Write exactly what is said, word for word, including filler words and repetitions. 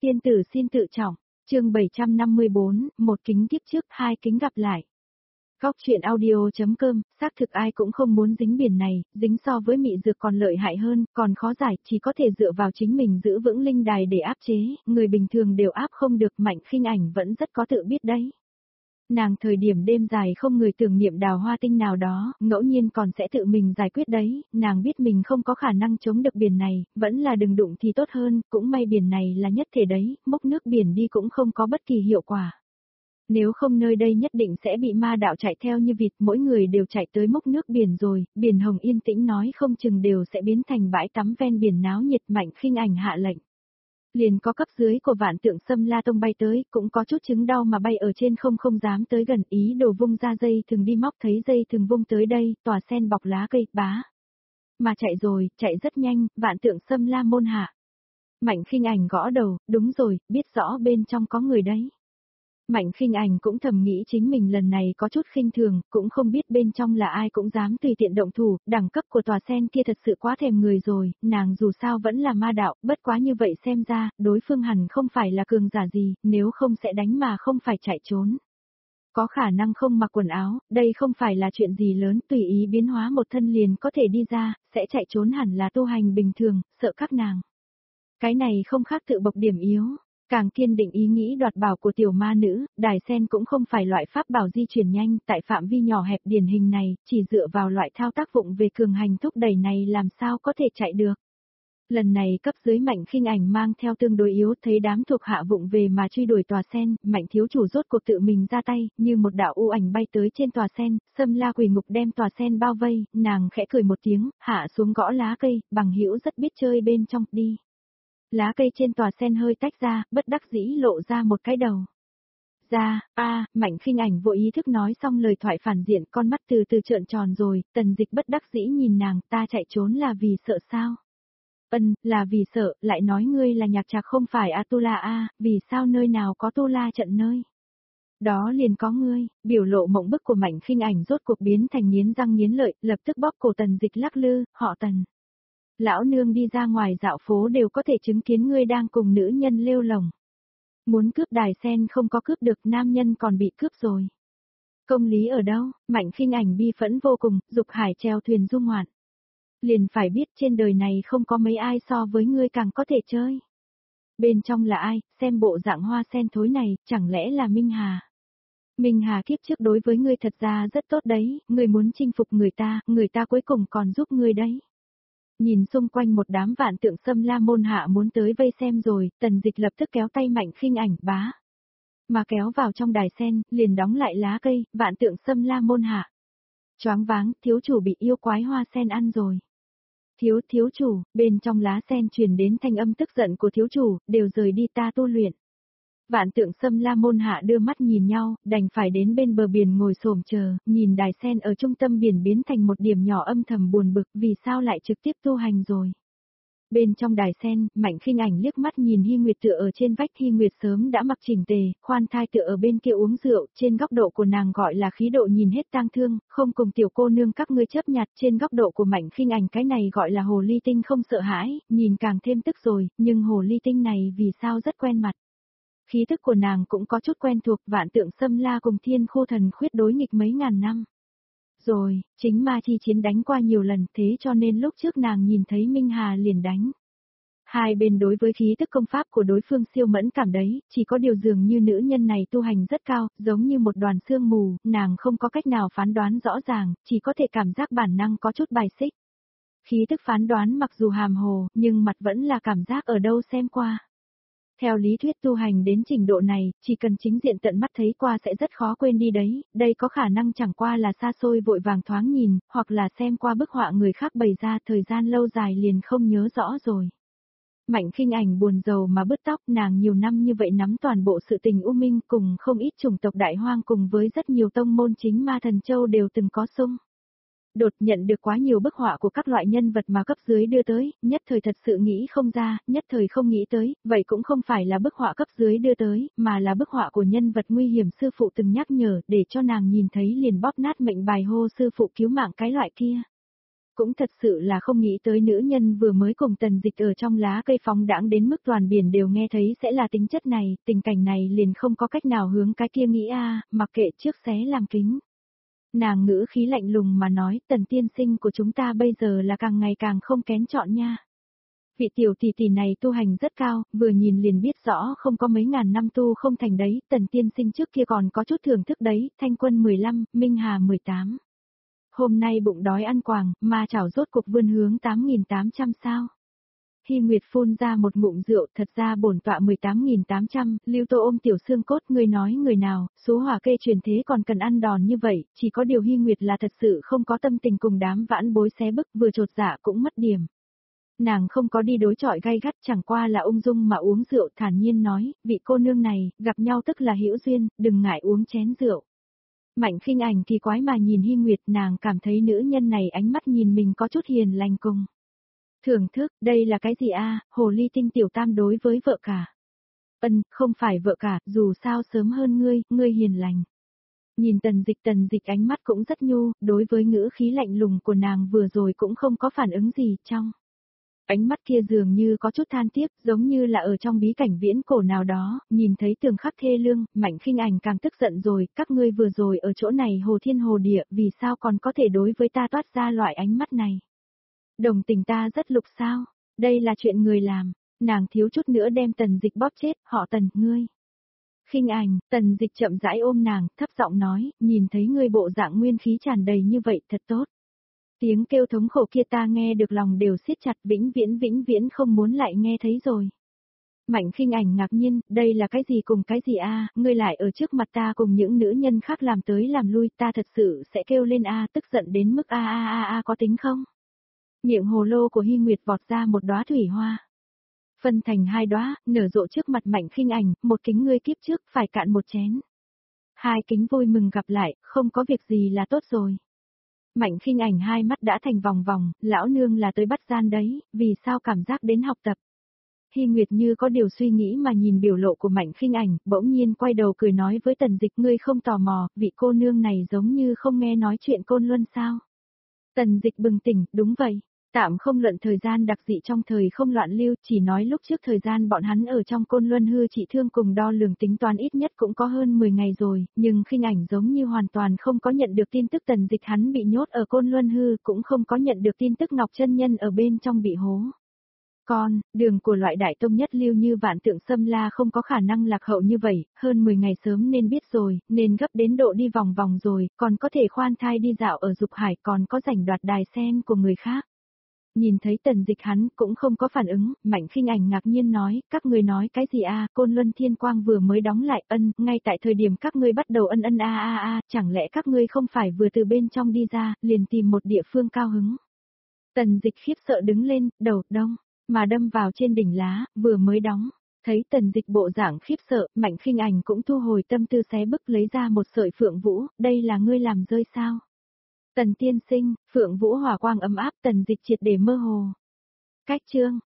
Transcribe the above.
Tiên tử xin tự trọng, chương bảy trăm năm mươi bốn, một kính kiếp trước, hai kính gặp lại. Góc truyện audio.com, xác thực ai cũng không muốn dính biển này, dính so với mị dược còn lợi hại hơn, còn khó giải, chỉ có thể dựa vào chính mình giữ vững linh đài để áp chế, người bình thường đều áp không được. Mạnh Khinh Ảnh vẫn rất có tự biết đấy. Nàng thời điểm đêm dài không người tưởng niệm Đào Hoa Tinh nào đó, ngẫu nhiên còn sẽ tự mình giải quyết đấy, nàng biết mình không có khả năng chống được biển này, vẫn là đừng đụng thì tốt hơn, cũng may biển này là nhất thể đấy, mốc nước biển đi cũng không có bất kỳ hiệu quả. Nếu không nơi đây nhất định sẽ bị ma đạo chạy theo như vịt, mỗi người đều chạy tới mốc nước biển rồi, biển Hồng yên tĩnh nói không chừng đều sẽ biến thành bãi tắm ven biển náo nhiệt. Mạnh Khinh Ảnh hạ lệnh. Liền có cấp dưới của Vạn Tượng Sâm La Tông bay tới, cũng có chút chứng đau mà bay ở trên không không dám tới gần, ý đồ vung ra dây thừng đi móc, thấy dây thừng vung tới đây, tòa sen bọc lá cây, bá. Mà chạy rồi, chạy rất nhanh, Vạn Tượng Sâm La môn hạ. Mạnh Khinh Ảnh gõ đầu, đúng rồi, biết rõ bên trong có người đấy. Mạnh Khinh Ảnh cũng thầm nghĩ chính mình lần này có chút khinh thường, cũng không biết bên trong là ai cũng dám tùy tiện động thủ, đẳng cấp của tòa sen kia thật sự quá thèm người rồi, nàng dù sao vẫn là ma đạo, bất quá như vậy xem ra, đối phương hẳn không phải là cường giả gì, nếu không sẽ đánh mà không phải chạy trốn. Có khả năng không mặc quần áo, đây không phải là chuyện gì lớn, tùy ý biến hóa một thân liền có thể đi ra, sẽ chạy trốn hẳn là tu hành bình thường, sợ các nàng. Cái này không khác tự bộc điểm yếu. Càng kiên định ý nghĩ đoạt bảo của tiểu ma nữ, đài sen cũng không phải loại pháp bảo di chuyển nhanh, tại phạm vi nhỏ hẹp điển hình này, chỉ dựa vào loại thao tác vụng về cường hành thúc đẩy này làm sao có thể chạy được. Lần này cấp dưới Mạnh Khinh Ảnh mang theo tương đối yếu, thấy đám thuộc hạ vụng về mà truy đuổi tòa sen, Mạnh thiếu chủ rốt cuộc tự mình ra tay, như một đạo u ảnh bay tới trên tòa sen, Sâm La quỳ ngục đem tòa sen bao vây, nàng khẽ cười một tiếng, hạ xuống gõ lá cây, bằng hữu rất biết chơi bên trong, đi. Lá cây trên tòa sen hơi tách ra, bất đắc dĩ lộ ra một cái đầu. Ra, a, Mạnh Khinh Ảnh vô ý thức nói xong lời thoại phản diện, con mắt từ từ trợn tròn rồi, Tần Dịch bất đắc dĩ nhìn nàng, ta chạy trốn là vì sợ sao? Ân, là vì sợ, lại nói ngươi là nhạc trạc không phải Atula a, vì sao nơi nào có tu la trận nơi? Đó liền có ngươi, biểu lộ mộng bức của Mạnh Khinh Ảnh rốt cuộc biến thành nghiến răng nghiến lợi, lập tức bóp cổ Tần Dịch lắc lư, họ Tần. Lão nương đi ra ngoài dạo phố đều có thể chứng kiến ngươi đang cùng nữ nhân lêu lồng. Muốn cướp đài sen không có cướp được, nam nhân còn bị cướp rồi. Công lý ở đâu? Mạnh Khinh Ảnh bi phẫn vô cùng, dục hải treo thuyền du ngoạn. Liền phải biết trên đời này không có mấy ai so với ngươi càng có thể chơi. Bên trong là ai, xem bộ dạng hoa sen thối này, chẳng lẽ là Minh Hà? Minh Hà kiếp trước đối với ngươi thật ra rất tốt đấy, ngươi muốn chinh phục người ta, người ta cuối cùng còn giúp ngươi đấy. Nhìn xung quanh một đám Vạn Tượng Sâm La môn hạ muốn tới vây xem rồi, Tần Dịch lập tức kéo tay Mạnh Khinh Ảnh, bá. Mà kéo vào trong đài sen, liền đóng lại lá cây, Vạn Tượng Sâm La môn hạ. Choáng váng, thiếu chủ bị yêu quái hoa sen ăn rồi. Thiếu, thiếu chủ, bên trong lá sen truyền đến thanh âm tức giận của thiếu chủ, đều rời đi, ta tu luyện. Vạn Tượng Sâm La môn hạ đưa mắt nhìn nhau, đành phải đến bên bờ biển ngồi xổm chờ, nhìn đài sen ở trung tâm biển biến thành một điểm nhỏ âm thầm buồn bực, vì sao lại trực tiếp tu hành rồi. Bên trong đài sen, Mạnh Khinh Ảnh liếc mắt nhìn Hy Nguyệt tựa ở trên vách, Hy Nguyệt sớm đã mặc chỉnh tề, khoan thai tựa ở bên kia uống rượu, trên góc độ của nàng gọi là khí độ nhìn hết tang thương, không cùng tiểu cô nương các ngươi chấp nhặt, trên góc độ của Mạnh Khinh Ảnh cái này gọi là hồ ly tinh không sợ hãi, nhìn càng thêm tức rồi, nhưng hồ ly tinh này vì sao rất quen mặt. Khí tức của nàng cũng có chút quen thuộc, Vạn Tượng Sâm La cùng Thiên Khu Thần Khuyết đối nghịch mấy ngàn năm. Rồi, chính ma chi chiến đánh qua nhiều lần, thế cho nên lúc trước nàng nhìn thấy Minh Hà liền đánh. Hai bên đối với khí tức công pháp của đối phương siêu mẫn cảm đấy, chỉ có điều dường như nữ nhân này tu hành rất cao, giống như một đoàn sương mù, nàng không có cách nào phán đoán rõ ràng, chỉ có thể cảm giác bản năng có chút bài xích. Khí tức phán đoán mặc dù hàm hồ, nhưng mặt vẫn là cảm giác ở đâu xem qua. Theo lý thuyết tu hành đến trình độ này, chỉ cần chính diện tận mắt thấy qua sẽ rất khó quên đi đấy, đây có khả năng chẳng qua là xa xôi vội vàng thoáng nhìn, hoặc là xem qua bức họa người khác bày ra, thời gian lâu dài liền không nhớ rõ rồi. Mạnh Khinh Ảnh buồn rầu mà bứt tóc, nàng nhiều năm như vậy nắm toàn bộ sự tình U Minh cùng không ít chủng tộc đại hoang cùng với rất nhiều tông môn chính ma thần châu đều từng có xung. Đột nhận được quá nhiều bức họa của các loại nhân vật mà cấp dưới đưa tới, nhất thời thật sự nghĩ không ra, nhất thời không nghĩ tới, vậy cũng không phải là bức họa cấp dưới đưa tới, mà là bức họa của nhân vật nguy hiểm sư phụ từng nhắc nhở để cho nàng nhìn thấy liền bóp nát mệnh bài hô sư phụ cứu mạng cái loại kia. cũng thật sự là không nghĩ tới nữ nhân vừa mới cùng Tần Dịch ở trong lá cây phóng đãng đến mức toàn biển đều nghe thấy sẽ là tính chất này, tình cảnh này liền không có cách nào hướng cái kia nghĩ a, mặc kệ trước xé làm kính. Nàng ngữ khí lạnh lùng mà nói, Tần tiên sinh của chúng ta bây giờ là càng ngày càng không kén chọn nha. Vị tiểu tỷ tỷ này tu hành rất cao, vừa nhìn liền biết rõ không có mấy ngàn năm tu không thành đấy, Tần tiên sinh trước kia còn có chút thưởng thức đấy, Thanh Quân mười lăm, Minh Hà mười tám. Hôm nay bụng đói ăn quàng, ma chảo rốt cục vươn hướng tám nghìn tám trăm sao. Hy Nguyệt phun ra một ngụm rượu, thật ra bổn tọa mười tám nghìn tám trăm, Lưu Tô ôm tiểu xương cốt, người nói người nào, số hỏa kê truyền thế còn cần ăn đòn như vậy, chỉ có điều Hy Nguyệt là thật sự không có tâm tình cùng đám vãn bối xé bức, vừa trột dạ cũng mất điểm. Nàng không có đi đối chọi gay gắt, chẳng qua là ung dung mà uống rượu, thản nhiên nói, vị cô nương này, gặp nhau tức là hữu duyên, đừng ngại uống chén rượu. Mạnh Khinh Ảnh kỳ quái mà nhìn Hy Nguyệt, nàng cảm thấy nữ nhân này ánh mắt nhìn mình có chút hiền lành cùng. Thưởng thức, đây là cái gì a? Hồ ly tinh tiểu tam đối với vợ cả. Ân, không phải vợ cả, dù sao sớm hơn ngươi, ngươi hiền lành. Nhìn Tần Dịch, Tần Dịch ánh mắt cũng rất nhu, đối với ngữ khí lạnh lùng của nàng vừa rồi cũng không có phản ứng gì, trong ánh mắt kia dường như có chút than tiếc, giống như là ở trong bí cảnh viễn cổ nào đó, nhìn thấy tường khắc thê lương, Mạnh Khinh Ảnh càng tức giận rồi, các ngươi vừa rồi ở chỗ này hồ thiên hồ địa, vì sao còn có thể đối với ta toát ra loại ánh mắt này? Đồng tình ta rất lục sao, đây là chuyện người làm, nàng thiếu chút nữa đem Tần Dịch bóp chết, họ Tần, ngươi. Khinh Ảnh, Tần Dịch chậm rãi ôm nàng, thấp giọng nói, nhìn thấy ngươi bộ dạng nguyên khí tràn đầy như vậy, thật tốt. Tiếng kêu thống khổ kia ta nghe được lòng đều siết chặt, vĩnh viễn vĩnh viễn không muốn lại nghe thấy rồi. Mạnh Khinh Ảnh ngạc nhiên, đây là cái gì cùng cái gì a, ngươi lại ở trước mặt ta cùng những nữ nhân khác làm tới làm lui, ta thật sự sẽ kêu lên a, tức giận đến mức a a a a có tính không? Miệng hồ lô của Hy Nguyệt vọt ra một đóa thủy hoa. Phân thành hai đóa, nở rộ trước mặt Mạnh Khinh Ảnh, một kính ngươi kiếp trước phải cạn một chén. Hai kính vui mừng gặp lại, không có việc gì là tốt rồi. Mạnh Khinh Ảnh hai mắt đã thành vòng vòng, lão nương là tới bắt gian đấy, vì sao cảm giác đến học tập. Hy Nguyệt như có điều suy nghĩ mà nhìn biểu lộ của Mạnh Khinh Ảnh, bỗng nhiên quay đầu cười nói với Tần Dịch, ngươi không tò mò, vị cô nương này giống như không nghe nói chuyện Côn Luân sao. Tần Dịch bừng tỉnh, đúng vậy. Tạm không luận thời gian đặc dị trong thời không loạn lưu, chỉ nói lúc trước thời gian bọn hắn ở trong Côn Luân hư trị thương cùng đo lường tính toán ít nhất cũng có hơn mười ngày rồi, nhưng Khinh Ảnh giống như hoàn toàn không có nhận được tin tức Tần Dịch hắn bị nhốt ở Côn Luân hư, cũng không có nhận được tin tức Ngọc Chân Nhân ở bên trong bị hố. Còn, đường của loại đại tông nhất lưu như Vạn Tượng Xâm La không có khả năng lạc hậu như vậy, hơn mười ngày sớm nên biết rồi, nên gấp đến độ đi vòng vòng rồi, còn có thể khoan thai đi dạo ở Dục Hải, còn có rảnh đoạt đài sen của người khác. Nhìn thấy Tần Dịch hắn cũng không có phản ứng, Mạnh Khinh Ảnh ngạc nhiên nói, các ngươi nói cái gì a? Côn Luân Thiên Quang vừa mới đóng lại, ân, ngay tại thời điểm các ngươi bắt đầu ân ân a a a, chẳng lẽ các ngươi không phải vừa từ bên trong đi ra, liền tìm một địa phương cao hứng. Tần Dịch khiếp sợ đứng lên, đầu đông, mà đâm vào trên đỉnh lá, vừa mới đóng. Thấy Tần Dịch bộ dạng khiếp sợ, Mạnh Khinh Ảnh cũng thu hồi tâm tư xé bức lấy ra một sợi phượng vũ, đây là ngươi làm rơi sao? Tần tiên sinh, phượng vũ hỏa quang ấm áp, Tần Dịch triệt để mơ hồ. Cách chương